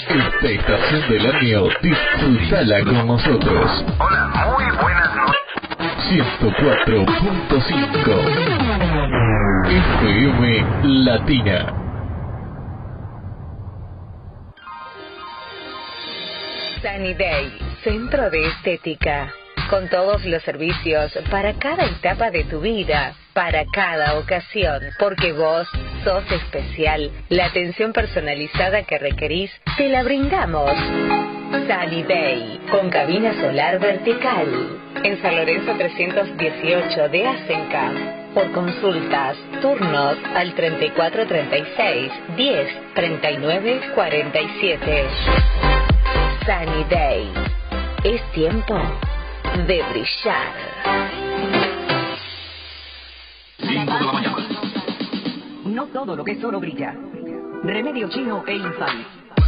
Esta estación del año, disfrutala con nosotros. Hola, muy buenas noches. 104.5 FM Latina. Sunny Day, centro de estética, con todos los servicios para cada etapa de tu vida, para cada ocasión, porque vos sos especial. La atención personalizada que requerís, te la brindamos. Sunny Day, con cabina solar vertical, en San Lorenzo 318 de Asenca. Por consultas, turnos al 3436 10 39 47. Sunny Day. Es tiempo de brillar. 5 de la mañana. No todo lo que es oro brilla. Remedio chino e Infal.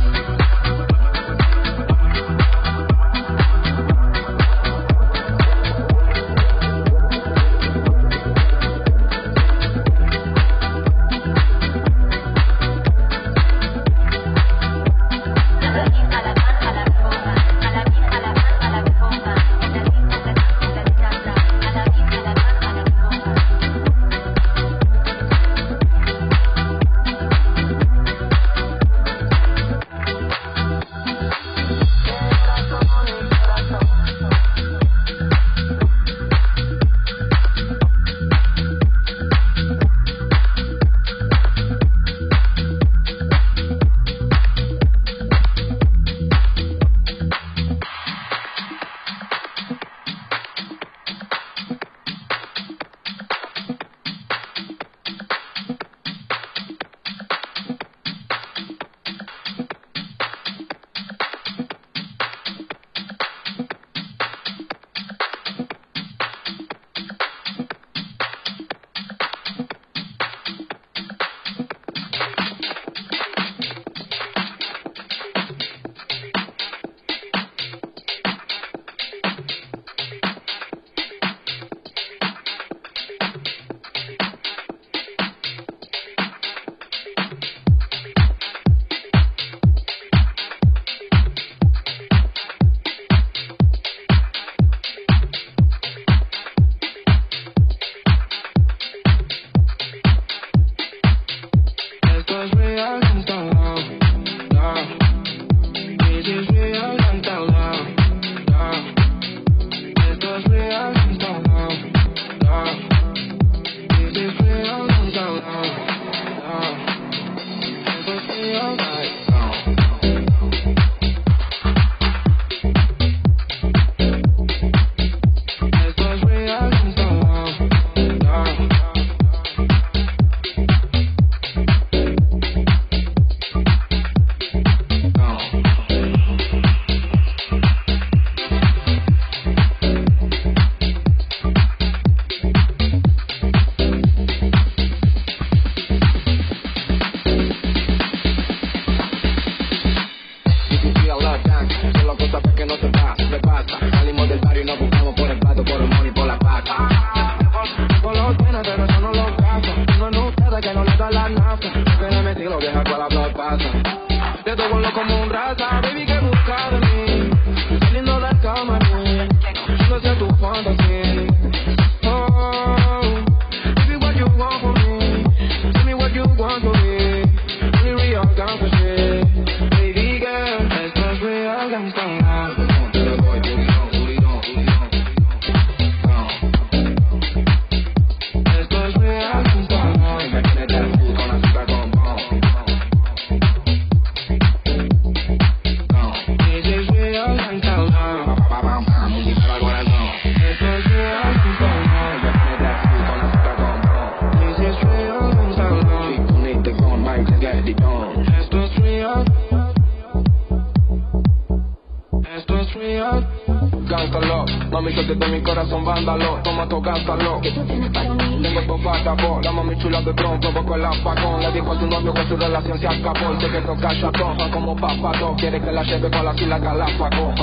Quiere que la lleve con las Islas Galápagos.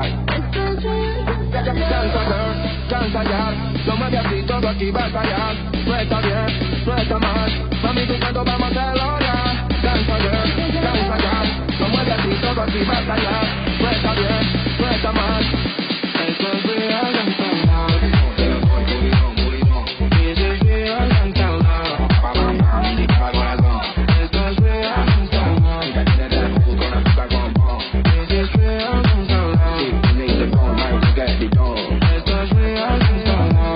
Cansa ya, no me veas así, todo aquí va a fallar. No está bien, no está mal. Mami, tú cuando vamos a hacerlo ya. Cansa ya, no me veas así, todo aquí vas allá. No está bien, no está mal. Esto es real and countdown. This is real and countdown. Esto es real and countdown. This is real and countdown. Esto es real and countdown.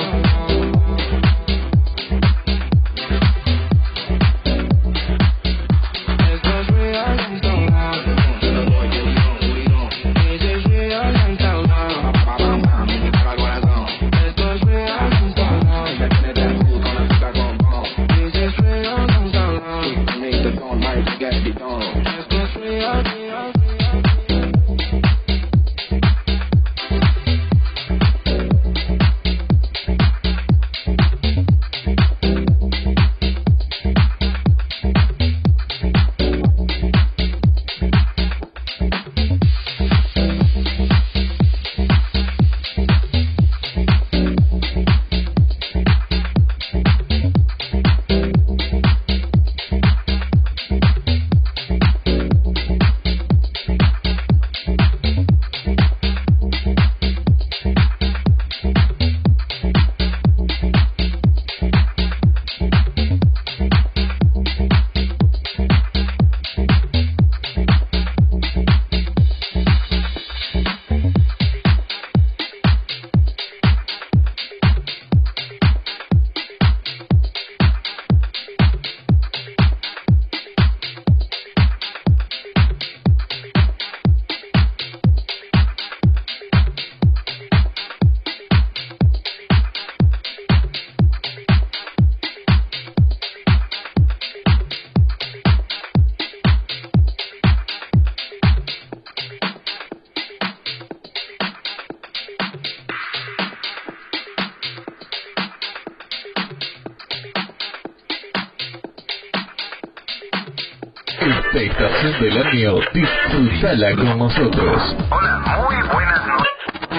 Esta estación del año, disfrutala con nosotros. Hola, muy buenas noches.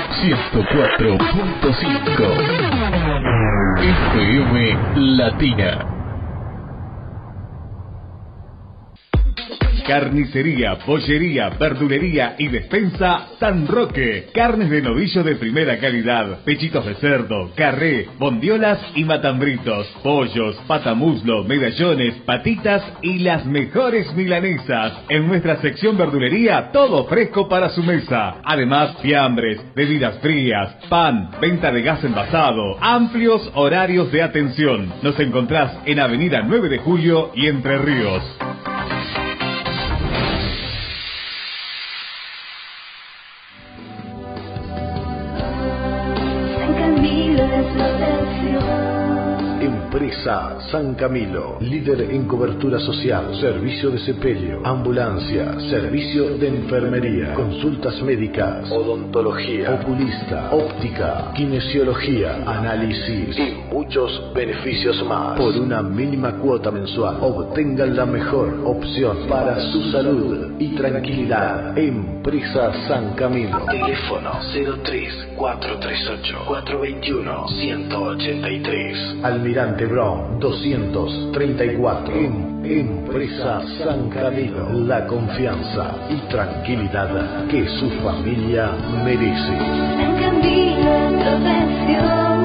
104.5 FM Latina. Carnicería, pollería, verdulería y despensa San Roque. Carnes de novillo de primera calidad, pechitos de cerdo, carré, bondiolas y matambritos, pollos, patamuslo, medallones, patitas y las mejores milanesas. En nuestra sección verdulería, todo fresco para su mesa. Además, fiambres, bebidas frías, pan, venta de gas envasado, amplios horarios de atención. Nos encontrás en Avenida 9 de Julio y Entre Ríos. Empresa San Camilo, líder en cobertura social, servicio de sepelio, ambulancia, servicio de enfermería, consultas médicas, odontología, oculista, óptica, kinesiología, análisis y muchos beneficios más. Por una mínima cuota mensual, obtengan la mejor opción para su salud y tranquilidad. Empresa San Camilo. Teléfono 03-438-421-183. Almirante Brown 234. Empresa San Camilo. La confianza y tranquilidad que su familia merece. San Camilo profesión.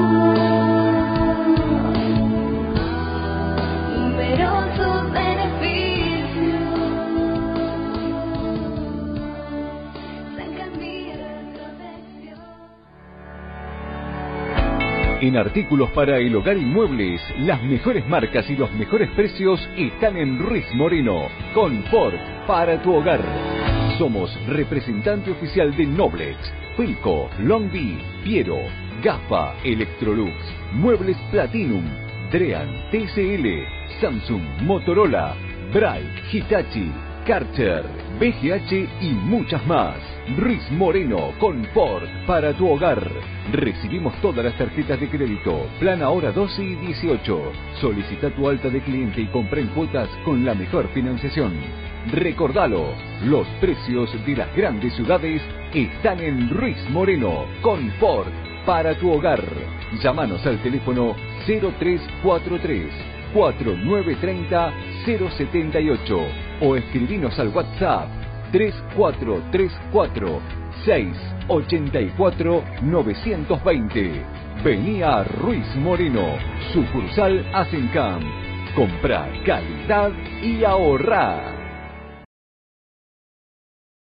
Numerosos beneficios. San Camilo profesión. En artículos para el hogar y muebles, las mejores marcas y los mejores precios están en Ruiz Moreno. Confort para tu hogar. Somos representante oficial de Noblex, Filco, Longby, Piero, Gafa, Electrolux, Muebles Platinum, Drean, TCL, Samsung, Motorola, Bright, Hitachi, Karcher, BGH y muchas más. Ruiz Moreno, Confort para tu hogar. Recibimos todas las tarjetas de crédito, plan ahora 12 y 18. Solicita tu alta de cliente y compra en cuotas con la mejor financiación. Recordalo, los precios de las grandes ciudades están en Ruiz Moreno. Confort para tu hogar. Llámanos al teléfono 0343 4930 078 o escribinos al WhatsApp 3434 684 920. Vení a Ruiz Moreno, sucursal Asencamp. Comprá calidad y ahorrá.